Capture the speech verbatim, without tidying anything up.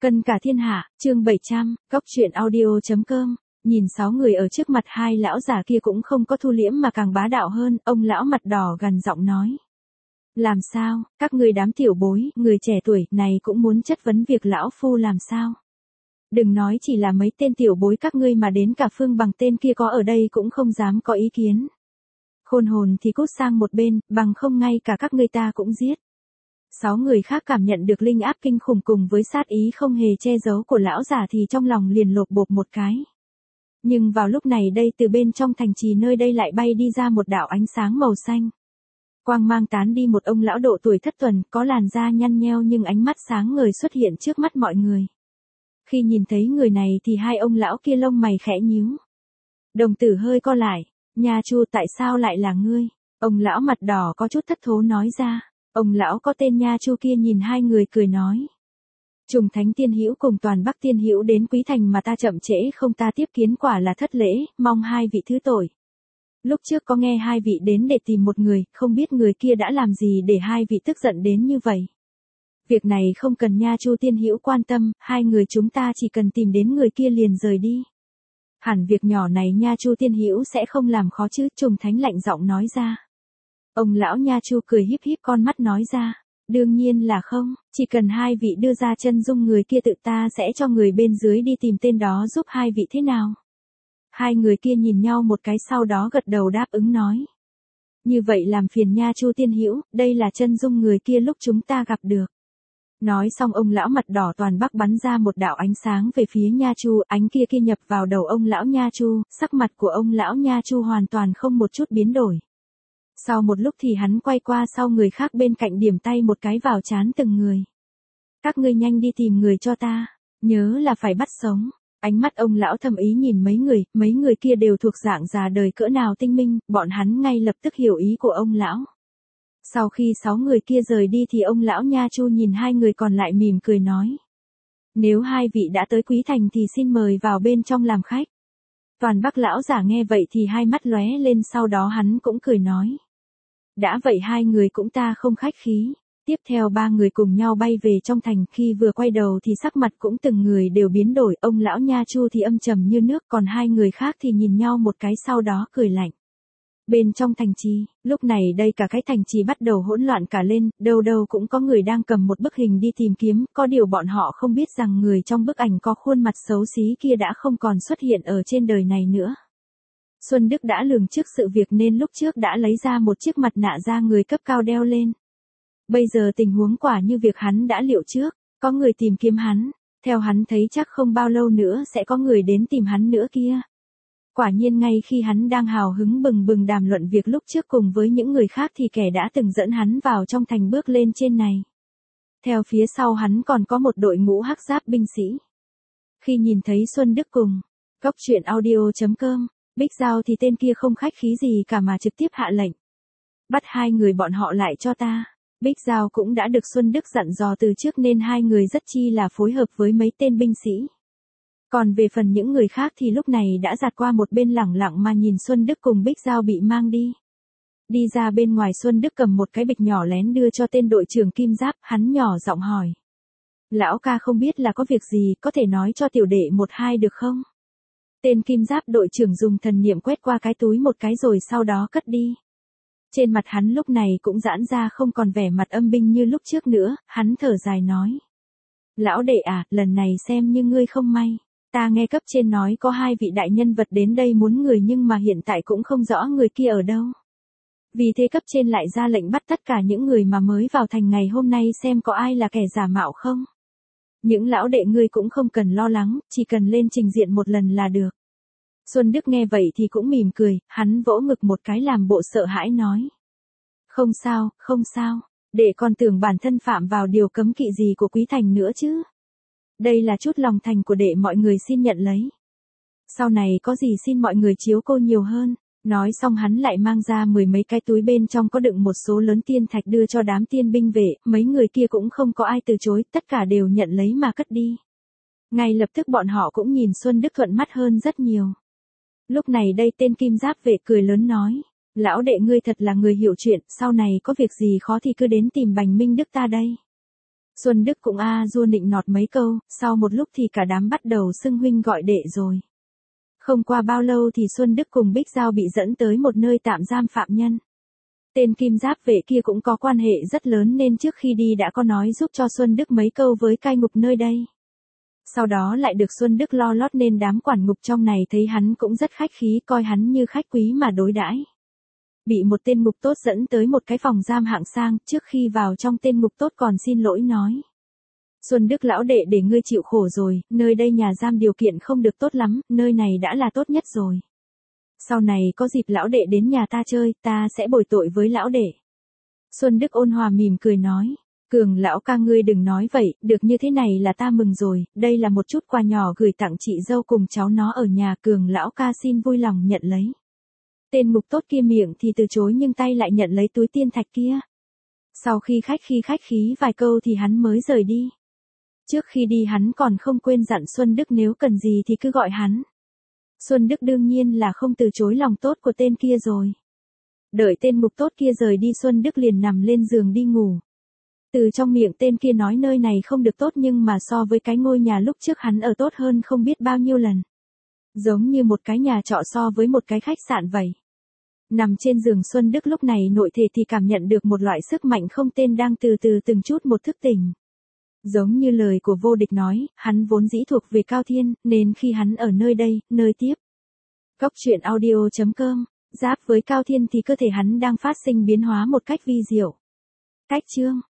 Cân cả thiên hạ, chương bảy trăm, góc truyện audio.com, nhìn sáu người ở trước mặt hai lão già kia cũng không có thu liễm mà càng bá đạo hơn, ông lão mặt đỏ gần giọng nói. Làm sao, các người đám tiểu bối, người trẻ tuổi này cũng muốn chất vấn việc lão phu làm sao? Đừng nói chỉ là mấy tên tiểu bối các ngươi mà đến cả Phương Bằng tên kia có ở đây cũng không dám có ý kiến. Khôn hồn thì cút sang một bên, bằng không ngay cả các ngươi ta cũng giết. Sáu người khác cảm nhận được linh áp kinh khủng cùng với sát ý không hề che giấu của lão giả thì trong lòng liền lột bột một cái. Nhưng vào lúc này đây từ bên trong thành trì nơi đây lại bay đi ra một đạo ánh sáng màu xanh. Quang mang tán đi một ông lão độ tuổi thất tuần, có làn da nhăn nheo nhưng ánh mắt sáng ngời xuất hiện trước mắt mọi người. Khi nhìn thấy người này thì hai ông lão kia lông mày khẽ nhíu. Đồng tử hơi co lại, Nha Chu tại sao lại là ngươi? Ông lão mặt đỏ có chút thất thố nói ra. Ông lão có tên Nha Chu kia nhìn hai người cười nói. Trùng Thánh Tiên Hữu cùng Toàn Bắc Tiên Hữu đến Quý Thành mà ta chậm trễ không ta tiếp kiến quả là thất lễ, mong hai vị thứ tội. Lúc trước có nghe hai vị đến để tìm một người, không biết người kia đã làm gì để hai vị tức giận đến như vậy. Việc này không cần Nha Chu Tiên Hữu quan tâm, hai người chúng ta chỉ cần tìm đến người kia liền rời đi. Hẳn việc nhỏ này Nha Chu Tiên Hữu sẽ không làm khó chứ, Trùng Thánh lạnh giọng nói ra. Ông lão Nha Chu cười híp híp con mắt nói ra, đương nhiên là không, chỉ cần hai vị đưa ra chân dung người kia tự ta sẽ cho người bên dưới đi tìm tên đó giúp hai vị thế nào. Hai người kia nhìn nhau một cái sau đó gật đầu đáp ứng nói. Như vậy làm phiền Nha Chu Tiên Hữu, đây là chân dung người kia lúc chúng ta gặp được. Nói xong ông lão mặt đỏ Toàn Bắc bắn ra một đạo ánh sáng về phía Nha Chu, ánh kia kia nhập vào đầu ông lão Nha Chu, sắc mặt của ông lão Nha Chu hoàn toàn không một chút biến đổi. Sau một lúc thì hắn quay qua sau người khác bên cạnh điểm tay một cái vào trán từng người. Các ngươi nhanh đi tìm người cho ta, nhớ là phải bắt sống. Ánh mắt ông lão thầm ý nhìn mấy người, mấy người kia đều thuộc dạng già đời cỡ nào tinh minh, bọn hắn ngay lập tức hiểu ý của ông lão. Sau khi sáu người kia rời đi thì ông lão Nha Chu nhìn hai người còn lại mỉm cười nói. Nếu hai vị đã tới Quý Thành thì xin mời vào bên trong làm khách. Toàn Bắc lão giả nghe vậy thì hai mắt lóe lên sau đó hắn cũng cười nói. Đã vậy hai người cũng ta không khách khí. Tiếp theo ba người cùng nhau bay về trong thành, khi vừa quay đầu thì sắc mặt cũng từng người đều biến đổi, ông lão Nha Chu thì âm trầm như nước, còn hai người khác thì nhìn nhau một cái sau đó cười lạnh. Bên trong thành trì, lúc này đây cả cái thành trì bắt đầu hỗn loạn cả lên, đâu đâu cũng có người đang cầm một bức hình đi tìm kiếm, có điều bọn họ không biết rằng người trong bức ảnh có khuôn mặt xấu xí kia đã không còn xuất hiện ở trên đời này nữa. Xuân Đức đã lường trước sự việc nên lúc trước đã lấy ra một chiếc mặt nạ da người cấp cao đeo lên. Bây giờ tình huống quả như việc hắn đã liệu trước, có người tìm kiếm hắn, theo hắn thấy chắc không bao lâu nữa sẽ có người đến tìm hắn nữa kia. Quả nhiên ngay khi hắn đang hào hứng bừng bừng đàm luận việc lúc trước cùng với những người khác thì kẻ đã từng dẫn hắn vào trong thành bước lên trên này. Theo phía sau hắn còn có một đội ngũ hắc giáp binh sĩ. Khi nhìn thấy Xuân Đức cùng, góc truyện audio.com, Bích Giao thì tên kia không khách khí gì cả mà trực tiếp hạ lệnh. Bắt hai người bọn họ lại cho ta. Bích Giao cũng đã được Xuân Đức dặn dò từ trước nên hai người rất chi là phối hợp với mấy tên binh sĩ. Còn về phần những người khác thì lúc này đã giạt qua một bên lẳng lặng mà nhìn Xuân Đức cùng Bích Giao bị mang đi. Đi ra bên ngoài Xuân Đức cầm một cái bịch nhỏ lén đưa cho tên đội trưởng Kim Giáp, hắn nhỏ giọng hỏi. Lão ca không biết là có việc gì, có thể nói cho tiểu đệ một hai được không? Tên Kim Giáp đội trưởng dùng thần niệm quét qua cái túi một cái rồi sau đó cất đi. Trên mặt hắn lúc này cũng giãn ra không còn vẻ mặt âm binh như lúc trước nữa, hắn thở dài nói. Lão đệ à, lần này xem như ngươi không may. Ta nghe cấp trên nói có hai vị đại nhân vật đến đây muốn người nhưng mà hiện tại cũng không rõ người kia ở đâu. Vì thế cấp trên lại ra lệnh bắt tất cả những người mà mới vào thành ngày hôm nay xem có ai là kẻ giả mạo không. Những lão đệ ngươi cũng không cần lo lắng, chỉ cần lên trình diện một lần là được. Xuân Đức nghe vậy thì cũng mỉm cười, hắn vỗ ngực một cái làm bộ sợ hãi nói. Không sao, không sao, để con tưởng bản thân phạm vào điều cấm kỵ gì của Quý Thành nữa chứ. Đây là chút lòng thành của đệ mọi người xin nhận lấy. Sau này có gì xin mọi người chiếu cô nhiều hơn. Nói xong hắn lại mang ra mười mấy cái túi bên trong có đựng một số lớn tiên thạch đưa cho đám tiên binh vệ, mấy người kia cũng không có ai từ chối, tất cả đều nhận lấy mà cất đi. Ngay lập tức bọn họ cũng nhìn Xuân Đức thuận mắt hơn rất nhiều. Lúc này đây tên Kim Giáp vệ cười lớn nói, lão đệ ngươi thật là người hiểu chuyện, sau này có việc gì khó thì cứ đến tìm Bành Minh Đức ta đây. Xuân Đức cũng a dua nịnh nọt mấy câu, sau một lúc thì cả đám bắt đầu xưng huynh gọi đệ rồi. Không qua bao lâu thì Xuân Đức cùng Bích Giao bị dẫn tới một nơi tạm giam phạm nhân. Tên kim giáp vệ kia cũng có quan hệ rất lớn nên trước khi đi đã có nói giúp cho Xuân Đức mấy câu với cai ngục nơi đây. Sau đó lại được Xuân Đức lo lót nên đám quản ngục trong này thấy hắn cũng rất khách khí, coi hắn như khách quý mà đối đãi. Bị một tên ngục tốt dẫn tới một cái phòng giam hạng sang, trước khi vào trong tên ngục tốt còn xin lỗi nói. Xuân Đức lão đệ, để ngươi chịu khổ rồi, nơi đây nhà giam điều kiện không được tốt lắm, nơi này đã là tốt nhất rồi. Sau này có dịp lão đệ đến nhà ta chơi, ta sẽ bồi tội với lão đệ. Xuân Đức ôn hòa mỉm cười nói. Cường lão ca, ngươi đừng nói vậy, được như thế này là ta mừng rồi, đây là một chút quà nhỏ gửi tặng chị dâu cùng cháu nó ở nhà, Cường lão ca xin vui lòng nhận lấy. Tên ngục tốt kia miệng thì từ chối nhưng tay lại nhận lấy túi tiên thạch kia. Sau khi khách khi khách khí vài câu thì hắn mới rời đi. Trước khi đi hắn còn không quên dặn Xuân Đức nếu cần gì thì cứ gọi hắn. Xuân Đức đương nhiên là không từ chối lòng tốt của tên kia rồi. Đợi tên ngục tốt kia rời đi, Xuân Đức liền nằm lên giường đi ngủ. Từ trong miệng tên kia nói nơi này không được tốt nhưng mà so với cái ngôi nhà lúc trước hắn ở tốt hơn không biết bao nhiêu lần. Giống như một cái nhà trọ so với một cái khách sạn vậy. Nằm trên giường, Xuân Đức lúc này nội thể thì cảm nhận được một loại sức mạnh không tên đang từ từ từng chút một thức tỉnh. Giống như lời của vô địch nói, hắn vốn dĩ thuộc về Cao Thiên, nên khi hắn ở nơi đây, nơi tiếp. Cóc truyện audio chấm com, giáp với Cao Thiên thì cơ thể hắn đang phát sinh biến hóa một cách vi diệu. Cách chương